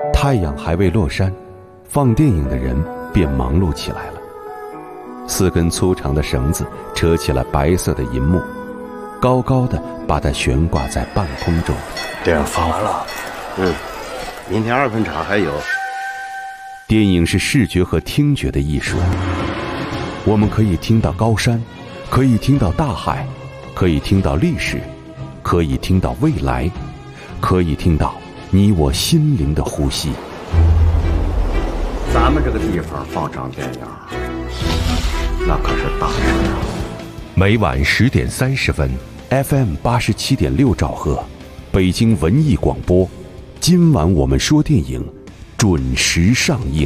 太阳还未落山，放电影的人便忙碌起来了。4根粗长的绳子扯起了白色的银幕，高高的把它悬挂在半空中。 电影放完了， 明天2分场还有。 电影是视觉和听觉的艺术，我们可以听到高山，可以听到大海，可以听到历史，可以听到未来，可以听到你我心灵的呼吸。 咱们这个地方放场电影，那可是大事啊！ 每晚10点30分 ，FM 87.6兆赫，北京文艺广播。今晚我们说电影，准时上映。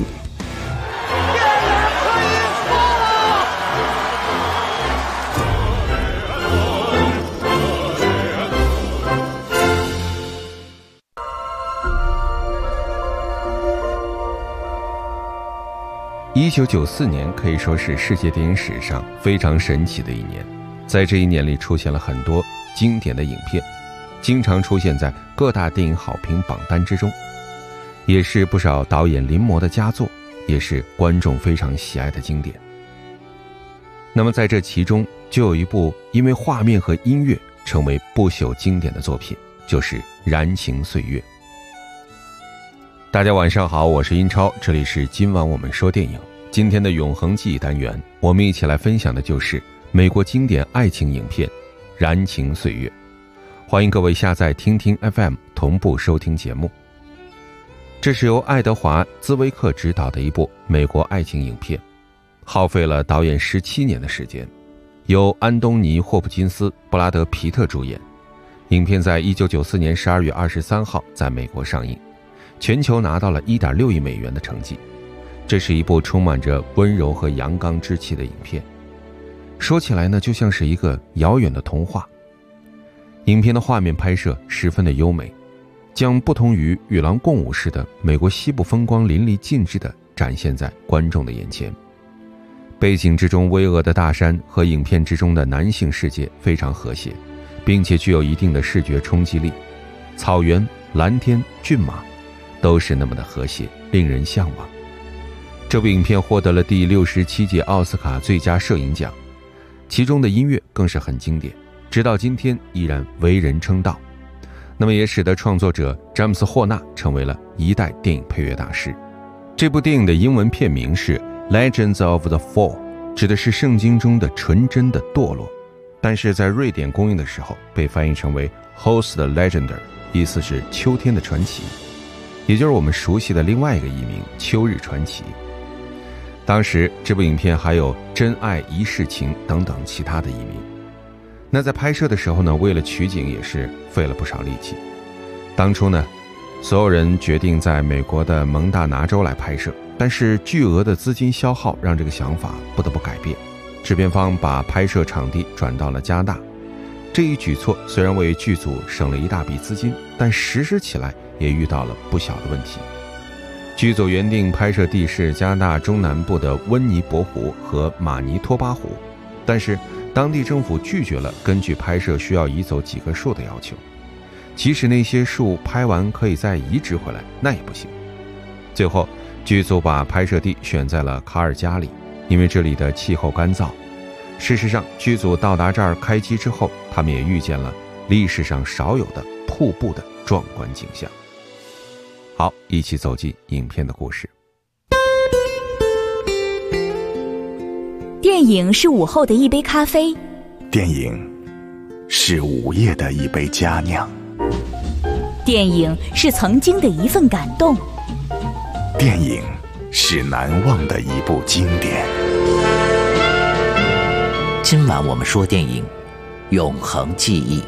1994年可以说是世界电影史上非常神奇的一年，在这一年里出现了很多经典的影片，经常出现在各大电影好评榜单之中，也是不少导演临摹的佳作，也是观众非常喜爱的经典。那么在这其中就有一部因为画面和音乐成为不朽经典的作品，就是《燃情岁月》。大家晚上好，我是英超，这里是今晚我们说电影。今天的永恒记忆单元，我们一起来分享的就是美国经典爱情影片《燃情岁月》。欢迎各位下载听听 FM 同步收听节目。这是由爱德华·兹威克执导的一部美国爱情影片，耗费了导演17年的时间，由安东尼·霍普金斯、布拉德·皮特主演。影片在1994年12月23号在美国上映，全球拿到了1.6亿美元的成绩。这是一部充满着温柔和阳刚之气的影片，说起来呢，就像是一个遥远的童话。影片的画面拍摄十分的优美，将不同于与狼共舞式的美国西部风光淋漓尽致地展现在观众的眼前。背景之中巍峨的大山和影片之中的男性世界非常和谐，并且具有一定的视觉冲击力。草原、蓝天、骏马都是那么的和谐，令人向往。这部影片获得了第67届奥斯卡最佳摄影奖，其中的音乐更是很经典，直到今天依然为人称道。那么也使得创作者詹姆斯·霍纳成为了一代电影配乐大师。这部电影的英文片名是 Legends of the Fall， 指的是圣经中的纯真的堕落，但是在瑞典公映的时候被翻译成为 Host Legender， 意思是秋天的传奇，也就是我们熟悉的另外一个译名秋日传奇。当时这部影片还有真爱一世情等等其他的译名。那在拍摄的时候呢，为了取景也是费了不少力气。当初呢，所有人决定在美国的蒙大拿州来拍摄，但是巨额的资金消耗让这个想法不得不改变。制片方把拍摄场地转到了加拿大。这一举措虽然为剧组省了一大笔资金，但实施起来也遇到了不小的问题。剧组原定拍摄地是加拿大中南部的温尼伯湖和马尼托巴湖，但是当地政府拒绝了根据拍摄需要移走几棵树的要求，即使那些树拍完可以再移植回来，那也不行。最后剧组把拍摄地选在了卡尔加里，因为这里的气候干燥。事实上剧组到达这儿开机之后，他们也遇见了历史上少有的瀑布的壮观景象。好，一起走进影片的故事。 电影是午后的一杯咖啡， 电影是午夜的一杯佳酿， 电影是曾经的一份感动， 电影是难忘的一部经典。 今晚我们说电影，永恒记忆。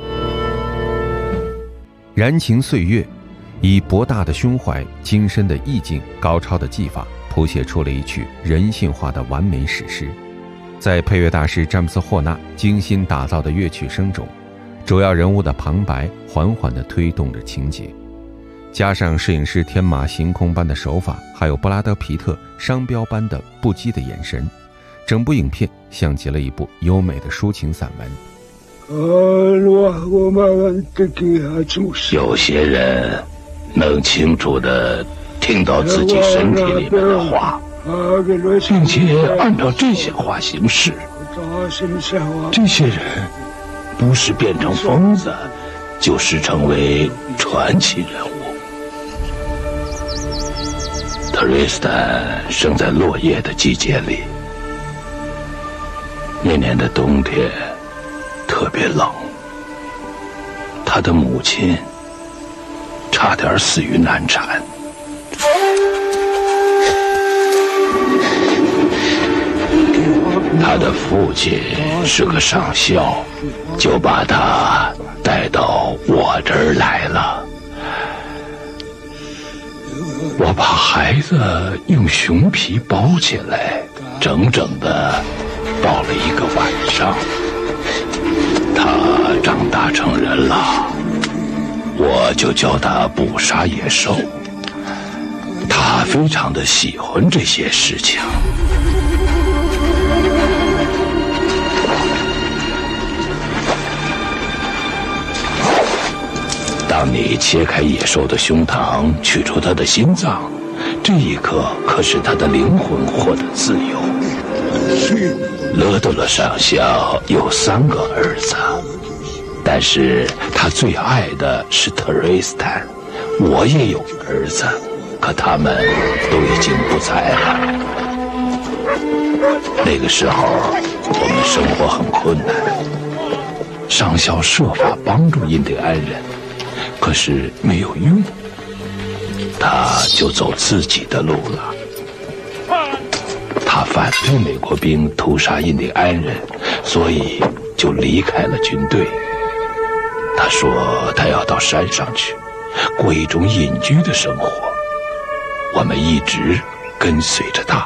燃情岁月以博大的胸怀、精深的意境、高超的技法谱写出了一曲人性化的完美史诗。在配乐大师詹姆斯·霍纳精心打造的乐曲声中，主要人物的旁白缓缓地推动着情节，加上摄影师天马行空般的手法，还有布拉德·皮特商标般的不羁的眼神，整部影片像极了一部优美的抒情散文。 有些人能清楚地听到自己身体里面的话，并且按照这些话行事。这些人不是变成疯子，就是成为传奇人物。特瑞斯坦生在落叶的季节里，那年的冬天特别冷，他的母亲差点死于难产。他的父亲是个上校，就把他带到我这儿来了。我把孩子用熊皮包起来，整整的抱了一个晚上。他长大成人了，我就教他捕杀野兽。他非常的喜欢这些事情。当你切开野兽的胸膛，取出它的心脏，这一刻可使他的灵魂获得自由。勒德勒上校有3个儿子，但是他最爱的是特瑞斯坦。我也有儿子，可他们都已经不在了。那个时候我们生活很困难，上校设法帮助印第安人，可是没有用，他就走自己的路了。他反对美国兵屠杀印第安人，所以就离开了军队。他说他要到山上去，过一种隐居的生活。我们一直跟随着他。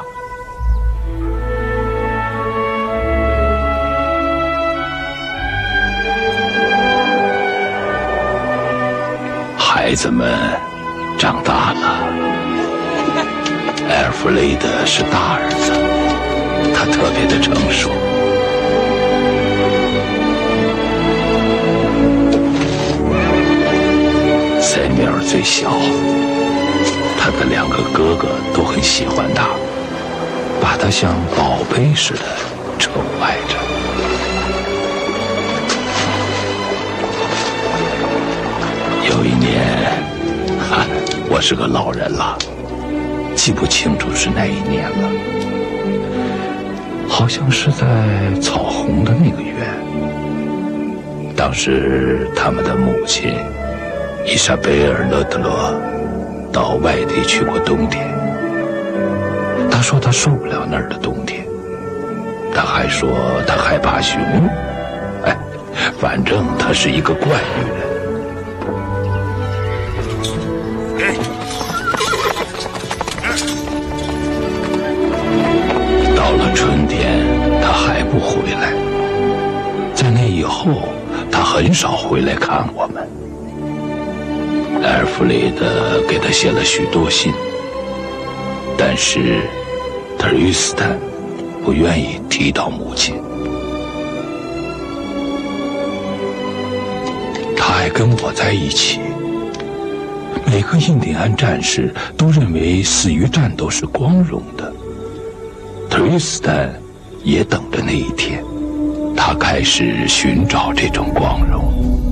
孩子们长大了，埃尔弗雷德是大儿子，他特别的成熟。塞缪尔最小，他的2个哥哥都很喜欢他，把他像宝贝似的宠爱着。有一年，我是个老人了，记不清楚是哪一年了，好像是在草红的那个月。当时他们的母亲伊莎贝尔·勒德罗到外地去过冬天。他说他受不了那儿的冬天，他还说他害怕熊。反正他是一个怪女人。到了春天，他还不回来。在那以后，他很少回来看我们。埃尔弗雷德给他写了许多信，但是特瑞斯坦不愿意提到母亲。他还跟我在一起。每个印第安战士都认为死于战斗是光荣的。特瑞斯坦也等着那一天，他开始寻找这种光荣。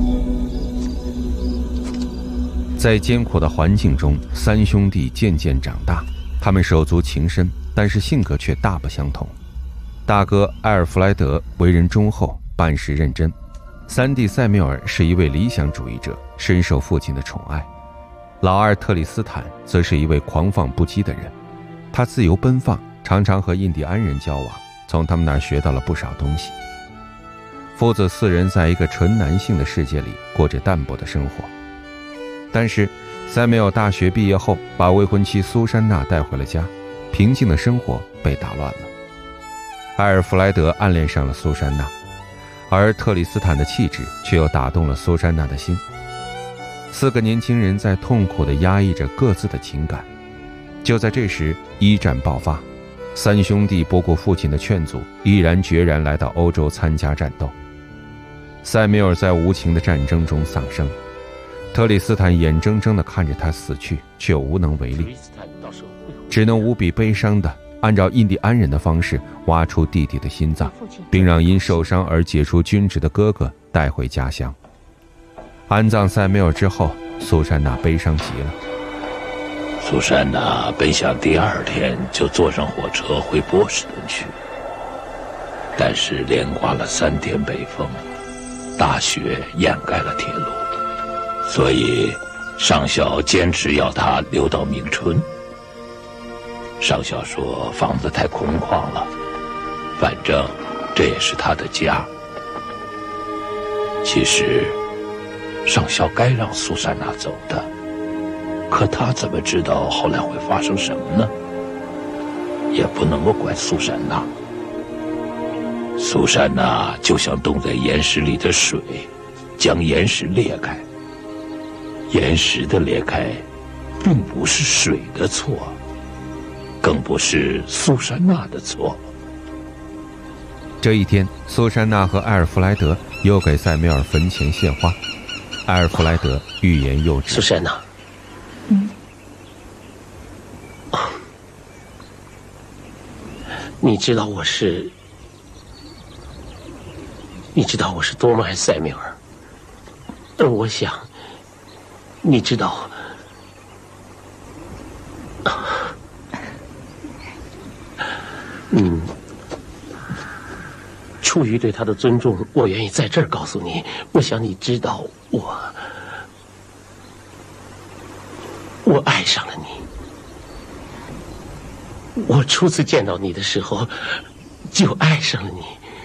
在艰苦的环境中，3兄弟渐渐长大，他们手足情深，但是性格却大不相同。大哥埃尔弗莱德为人忠厚，办事认真；三弟塞缪尔是一位理想主义者，深受父亲的宠爱。老二特里斯坦则是一位狂放不羁的人，他自由奔放，常常和印第安人交往，从他们那儿学到了不少东西。父子4人在一个纯男性的世界里过着淡泊的生活。但是塞缪尔大学毕业后，把未婚妻苏珊娜带回了家，平静的生活被打乱了。埃尔弗莱德暗恋上了苏珊娜，而特里斯坦的气质却又打动了苏珊娜的心。4个年轻人在痛苦地压抑着各自的情感。就在这时，一战爆发，3兄弟不顾父亲的劝阻，毅然决然来到欧洲参加战斗。塞缪尔在无情的战争中丧生， 特里斯坦眼睁睁地看着他死去，却无能为力，只能无比悲伤地按照印第安人的方式挖出弟弟的心脏，并让因受伤而解除军职的哥哥带回家乡。安葬塞缪尔之后，苏珊娜悲伤极了。 苏珊娜本想第二天就坐上火车回波士顿去，但是连刮了3天北风，大雪掩盖了铁路，所以上校坚持要他留到明春。上校说房子太空旷了，反正这也是他的家。其实上校该让苏珊娜走的，可他怎么知道后来会发生什么呢？也不能够怪苏珊娜。苏珊娜就像冻在岩石里的水，将岩石裂开。岩石的裂开并不是水的错，更不是苏珊娜的错。 这一天，苏珊娜和埃尔弗莱德又给塞缪尔坟前献花。埃尔弗莱德欲言又止。 苏珊娜，你知道我是多么爱塞缪尔，而我想，你知道，出于对他的尊重，我愿意在这儿告诉你。我想你知道，我爱上了你。我初次见到你的时候，就爱上了你。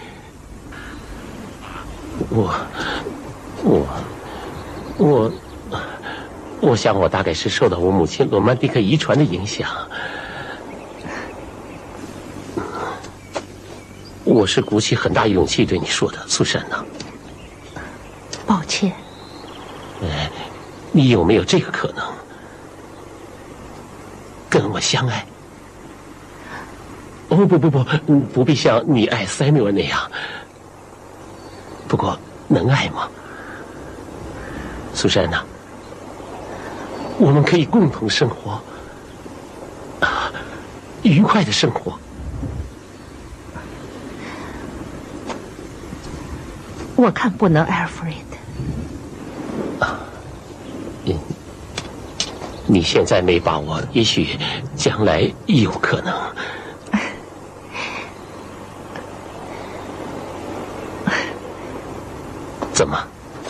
我想我大概是受到我母亲罗曼蒂克遗传的影响。我是鼓起很大勇气对你说的，苏珊娜。 抱歉。 你有没有这个可能？跟我相爱？哦，不必像你爱塞缪尔那样。不过，能爱吗？苏珊娜，我们可以共同生活，愉快的生活。 我看不能，艾尔弗雷德。 你现在没把握，也许将来有可能。怎么？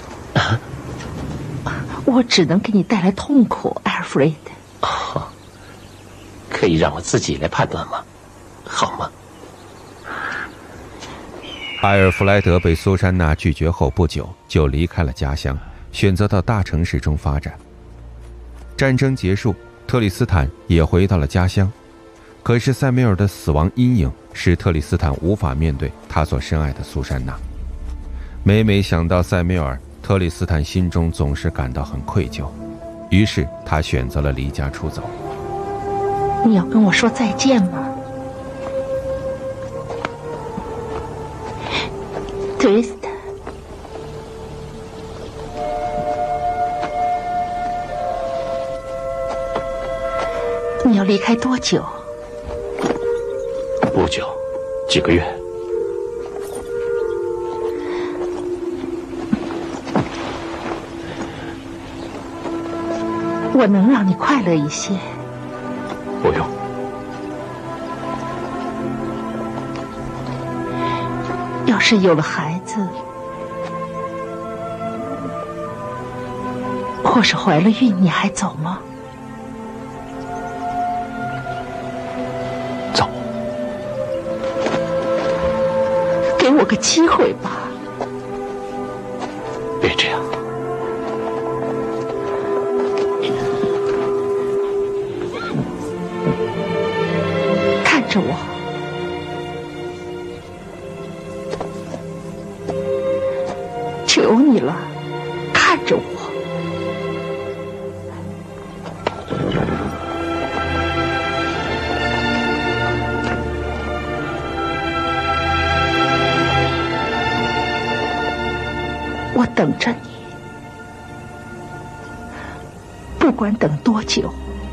我只能给你带来痛苦，艾尔弗雷德。 可以让我自己来判断吗？好吗？ 埃尔弗莱德被苏珊娜拒绝后不久就离开了家乡，选择到大城市中发展。战争结束，特里斯坦也回到了家乡，可是塞缪尔的死亡阴影使特里斯坦无法面对他所深爱的苏珊娜。每想到塞缪尔，特里斯坦心中总是感到很愧疚，于是他选择了离家出走。 你要跟我说再见吗？特里斯坦，你要离开多久？ 不久，几个月。 我能让你快乐一些。 不用。 要是有了孩子，或是怀了孕，你还走吗？ 走。 给我个机会吧。 别这样。 看着我。求你了，看着我。我等着你。 管等多久，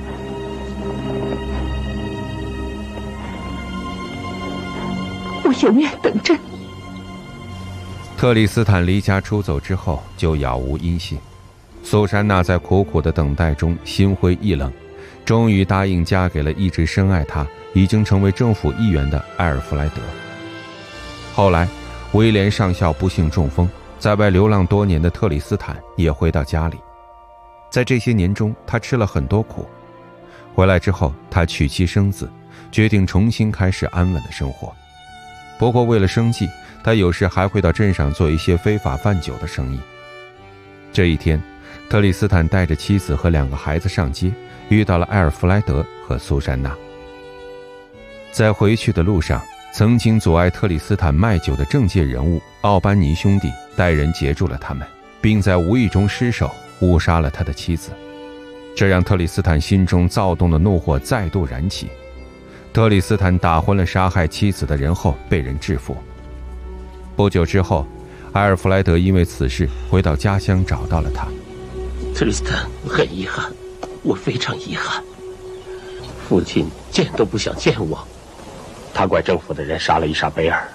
我永远等着你。 特里斯坦离家出走之后就杳无音信，苏珊娜在苦苦的等待中心灰意冷，终于答应嫁给了一直深爱她、已经成为政府议员的埃尔弗莱德。后来威廉上校不幸中风，在外流浪多年的特里斯坦也回到家里。在这些年中，他吃了很多苦。回来之后，他娶妻生子，决定重新开始安稳的生活。不过为了生计，他有时还会到镇上做一些非法贩酒的生意。这一天，特里斯坦带着妻子和2个孩子上街，遇到了埃尔弗莱德和苏珊娜。在回去的路上，曾经阻碍特里斯坦卖酒的政界人物奥班尼兄弟带人截住了他们，并在无意中失手误杀了他的妻子。这让特里斯坦心中躁动的怒火再度燃起。特里斯坦打昏了杀害妻子的人后被人制服。不久之后，埃尔弗莱德因为此事回到家乡找到了他。 特里斯坦，很遗憾，我非常遗憾，父亲见都不想见我，他怪政府的人杀了伊莎贝尔。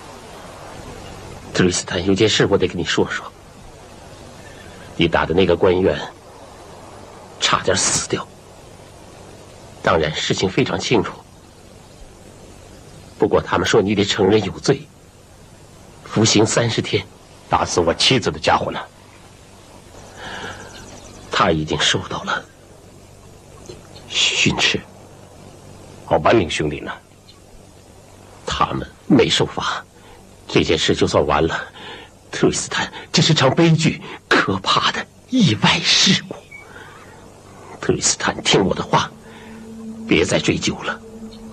特里斯坦，有件事我得跟你说说。你打的那个官员差点死掉，当然事情非常清楚，不过他们说你得承认有罪，服刑30天。 打死我妻子的家伙呢？ 他已经受到了训斥。 奥班宁兄弟呢？ 他们没受罚，这件事就算完了。特里斯坦，这是场悲剧，可怕的意外事故。特里斯坦，听我的话，别再追究了，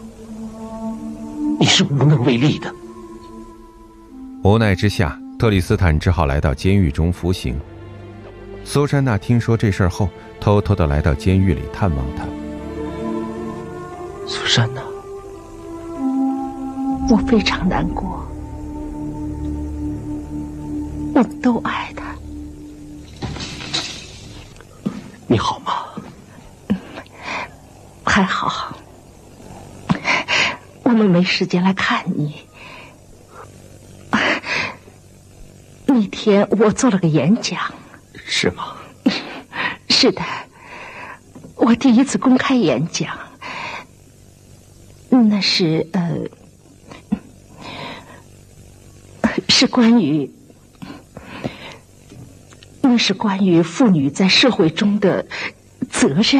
你是无能为力的。 无奈之下，特里斯坦只好来到监狱中服刑。苏珊娜听说这事后，偷偷地来到监狱里探望他。 苏珊娜，我非常难过，我们都爱他。 你好吗？ 还好，我们没时间来看你。那天我做了个演讲。 是吗？ 是的，我第一次公开演讲。那是是关于妇女在社会中的责任。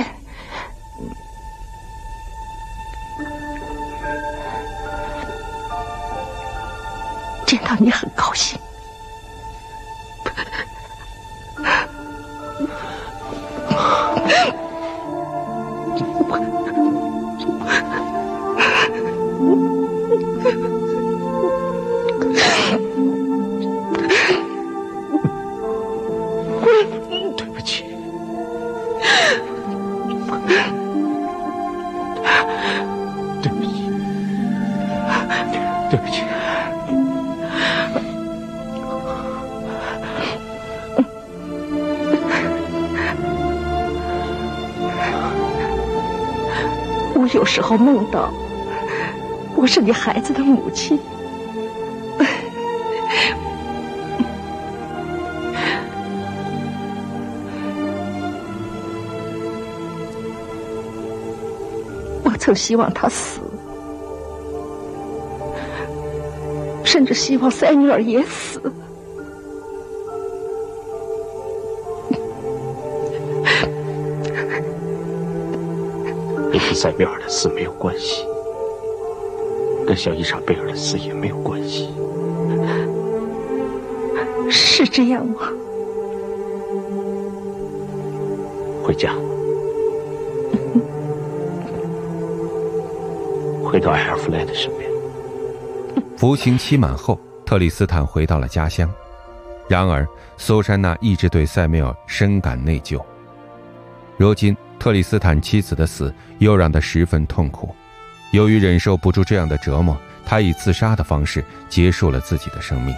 见到你很高兴。 对不起，对不起，对不起。 我有时候梦到我是你孩子的母亲，我曾希望他死，甚至希望塞缪尔也死。 你跟塞缪尔的死没有关系，跟小伊莎贝尔的死也没有关系。 是这样吗？ 回家，回到埃尔弗莱德身边。 服刑期满后，特里斯坦回到了家乡。然而苏珊娜一直对塞缪尔深感内疚。如今特里斯坦妻子的死又让他十分痛苦，由于忍受不住这样的折磨，他以自杀的方式结束了自己的生命。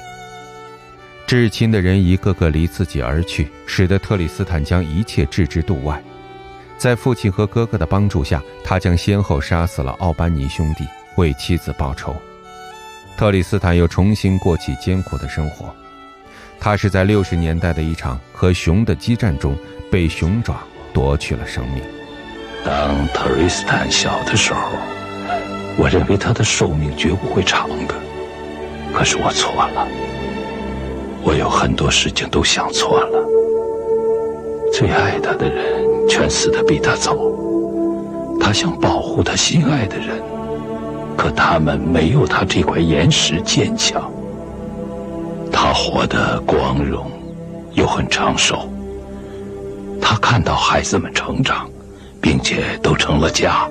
至亲的人一个个离自己而去，使得特里斯坦将一切置之度外。 在父亲和哥哥的帮助下，他将先后杀死了奥班尼兄弟，为妻子报仇。特里斯坦又重新过起艰苦的生活。他是在60年代的一场和熊的激战中被熊爪夺去了生命。 当特里斯坦小的时候，我认为他的寿命绝不会长的，可是我错了。我有很多事情都想错了。最爱他的人全死得比他早，他想保护他心爱的人，可他们没有他这块岩石坚强。他活得光荣又很长寿，他看到孩子们成长，并且都成了家。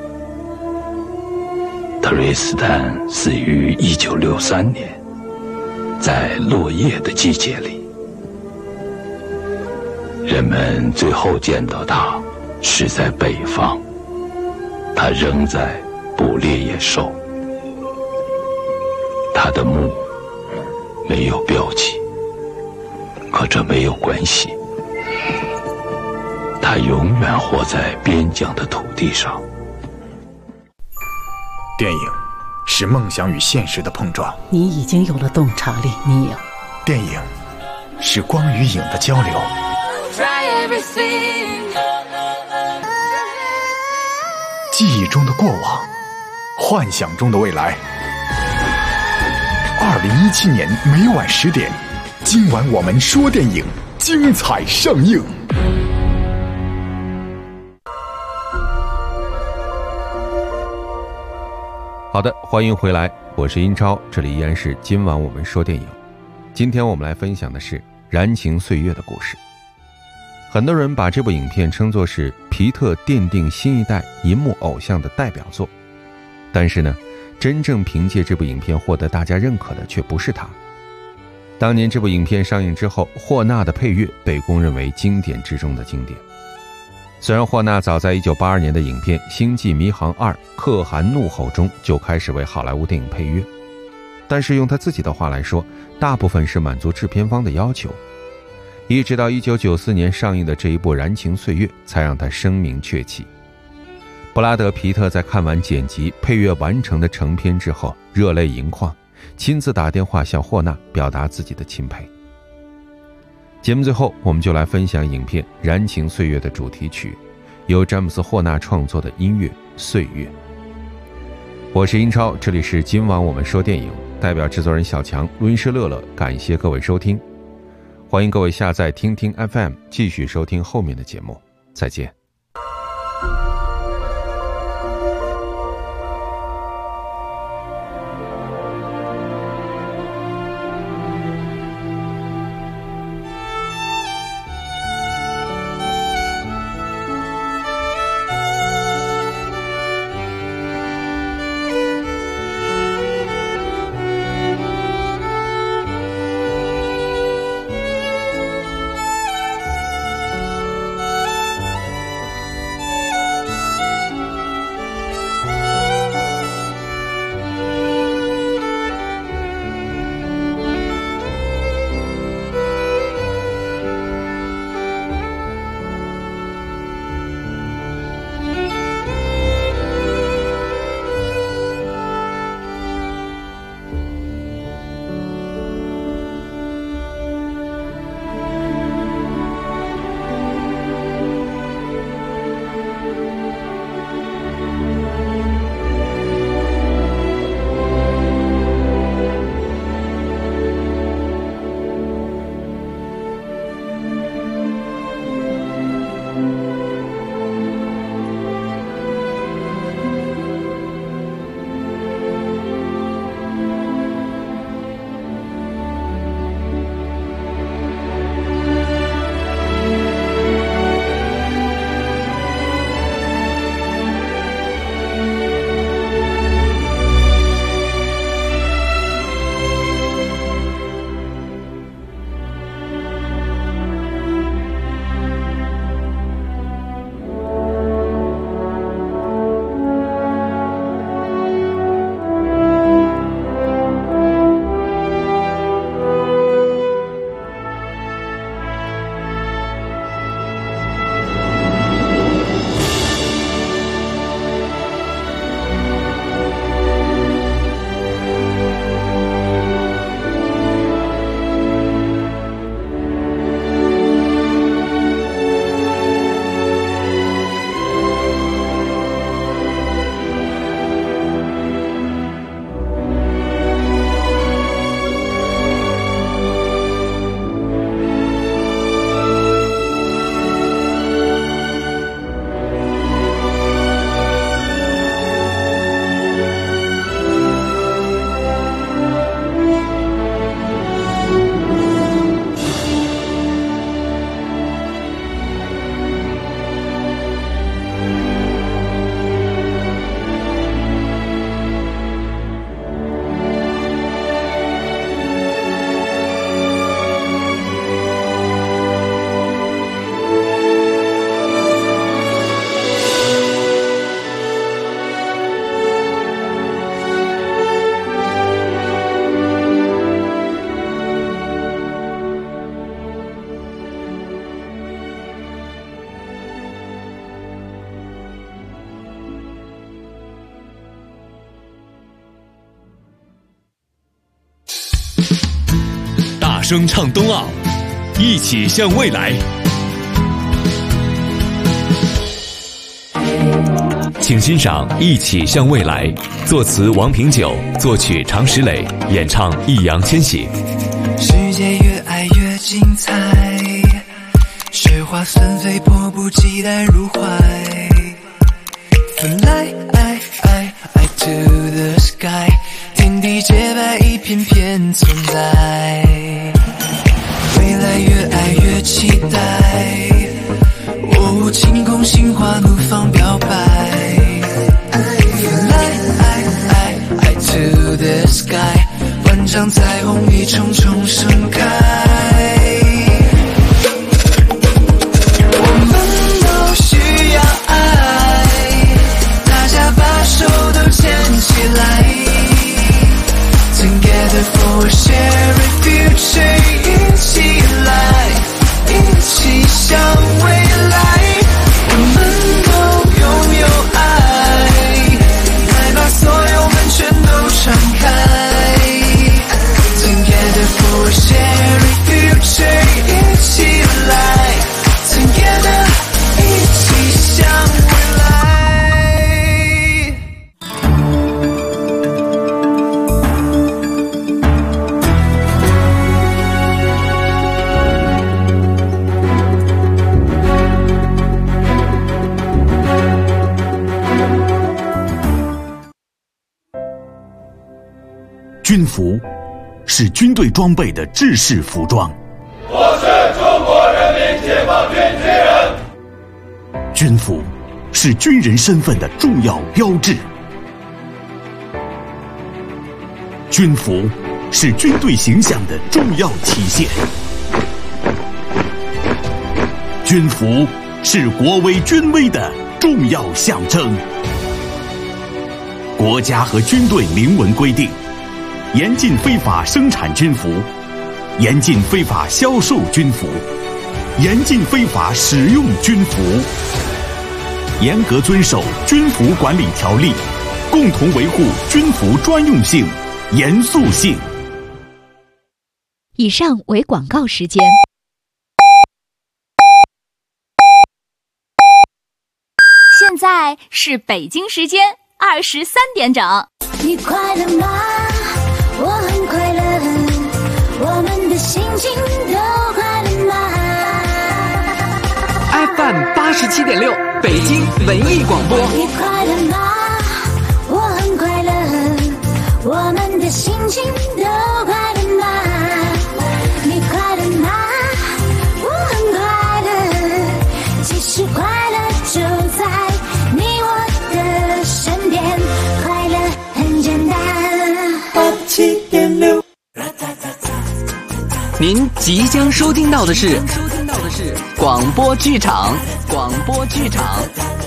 特瑞斯坦死于1963年，在落叶的季节里。人们最后见到他是在北方，他仍在捕猎野兽。他的墓没有标记，可这没有关系。他永远活在边疆的土地上。 电影是梦想与现实的碰撞， 你已经有了洞察力，你有。 电影是光与影的交流，记忆中的过往，幻想中的未来。2017年每晚10点，今晚我们说电影，精彩上映。 好的，欢迎回来，我是英超，这里依然是今晚我们说电影。今天我们来分享的是《燃情岁月》的故事。很多人把这部影片称作是皮特奠定新一代银幕偶像的代表作，但是呢，真正凭借这部影片获得大家认可的却不是他。当年这部影片上映之后，霍纳的配乐被公认为经典之中的经典。虽然霍纳早在1982年的影片《星际迷航2：可汗怒吼》中就开始为好莱坞电影配乐，但是用他自己的话来说，大部分是满足制片方的要求。一直到1994年上映的这一部《燃情岁月》才让他声名鹊起。布拉德·皮特在看完剪辑配乐完成的成片之后热泪盈眶，亲自打电话向霍纳表达自己的钦佩。节目最后我们就来分享影片《燃情岁月》的主题曲，由詹姆斯·霍纳创作的音乐《岁月》。我是英超，这里是今晚我们说电影，代表制作人小强，录音师乐乐，感谢各位收听。欢迎各位下载听听 FM 继续收听后面的节目，再见。 声唱冬奥，一起向未来。请欣赏《一起向未来》，作词王平久，作曲常石磊，演唱易烊千玺。 世界越爱越精彩，雪花纷飞，迫不及待入怀。Fly to the sky， 天地洁白，一片片存在。未来越爱越期待，哦，晴空心花怒放表白。Fly to the sky， 万丈彩虹一重重盛开。我们都需要爱，大家把手都牵起来。Together for a shared future， 一起来，一起向未来。我们都拥有爱，来把所有门全都敞开。Together for a shared future， 一起来 Together， 一起向未来。 军服是军队装备的制式服装。 我是中国人民解放军军人。 军服是军人身份的重要标志。军服是军队形象的重要体现。军服是国威军威的重要象征。国家和军队明文规定，严禁非法生产军服，严禁非法销售军服，严禁非法使用军服，严格遵守军服管理条例，共同维护军服专用性、严肃性。 以上为广告时间。现在是北京时间23点整。 你快乐吗？我很快乐，我们的心情都快乐吗 ？FM 87.6，北京文艺广播。 你快乐吗？我很快乐，我们的心情都快乐吗？你快乐吗？我很快乐，其实快乐就在你我的身边，快乐很简单。87.6， 您即将收听到的是广播剧场。